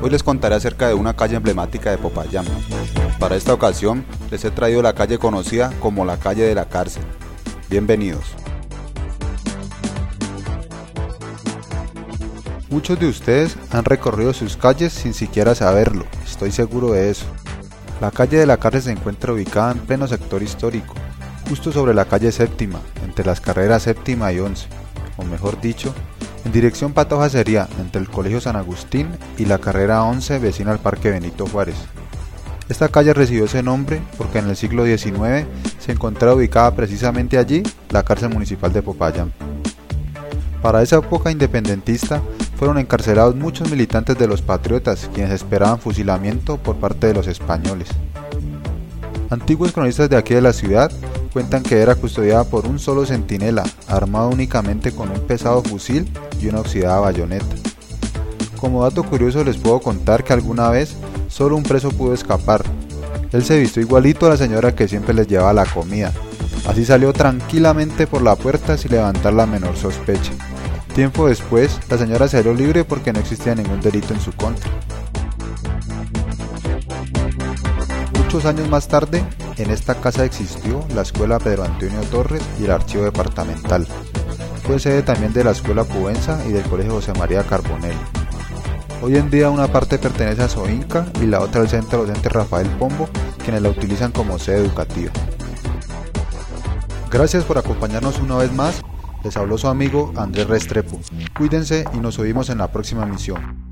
Hoy les contaré acerca de una calle emblemática de Popayán. Para esta ocasión les he traído la calle conocida como la calle de la cárcel. Bienvenidos. Muchos de ustedes han recorrido sus calles sin siquiera saberlo, estoy seguro de eso. La calle de la cárcel se encuentra ubicada en pleno sector histórico, justo sobre la calle Séptima, entre las carreras Séptima y 11, o mejor dicho, en dirección Pantoja sería entre el Colegio San Agustín y la carrera 11 vecina al Parque Benito Juárez. Esta calle recibió ese nombre porque en el siglo XIX se encontraba ubicada precisamente allí la cárcel municipal de Popayán. Para esa época independentista fueron encarcelados muchos militantes de los patriotas quienes esperaban fusilamiento por parte de los españoles. Antiguos cronistas de aquí de la ciudad cuentan que era custodiada por un solo centinela, armado únicamente con un pesado fusil y una oxidada bayoneta. Como dato curioso les puedo contar que alguna vez solo un preso pudo escapar. Él se vistió igualito a la señora que siempre les llevaba la comida. Así salió tranquilamente por la puerta sin levantar la menor sospecha. Tiempo después, la señora salió libre porque no existía ningún delito en su contra. Muchos años más tarde, en esta casa existió la Escuela Pedro Antonio Torres y el Archivo Departamental. Fue sede también de la Escuela Cubenza y del Colegio José María Carbonell. Hoy en día una parte pertenece a Soinca y la otra al Centro Docente Rafael Pombo, quienes la utilizan como sede educativa. Gracias por acompañarnos una vez más. Les habló su amigo Andrés Restrepo. Cuídense y nos oímos en la próxima emisión.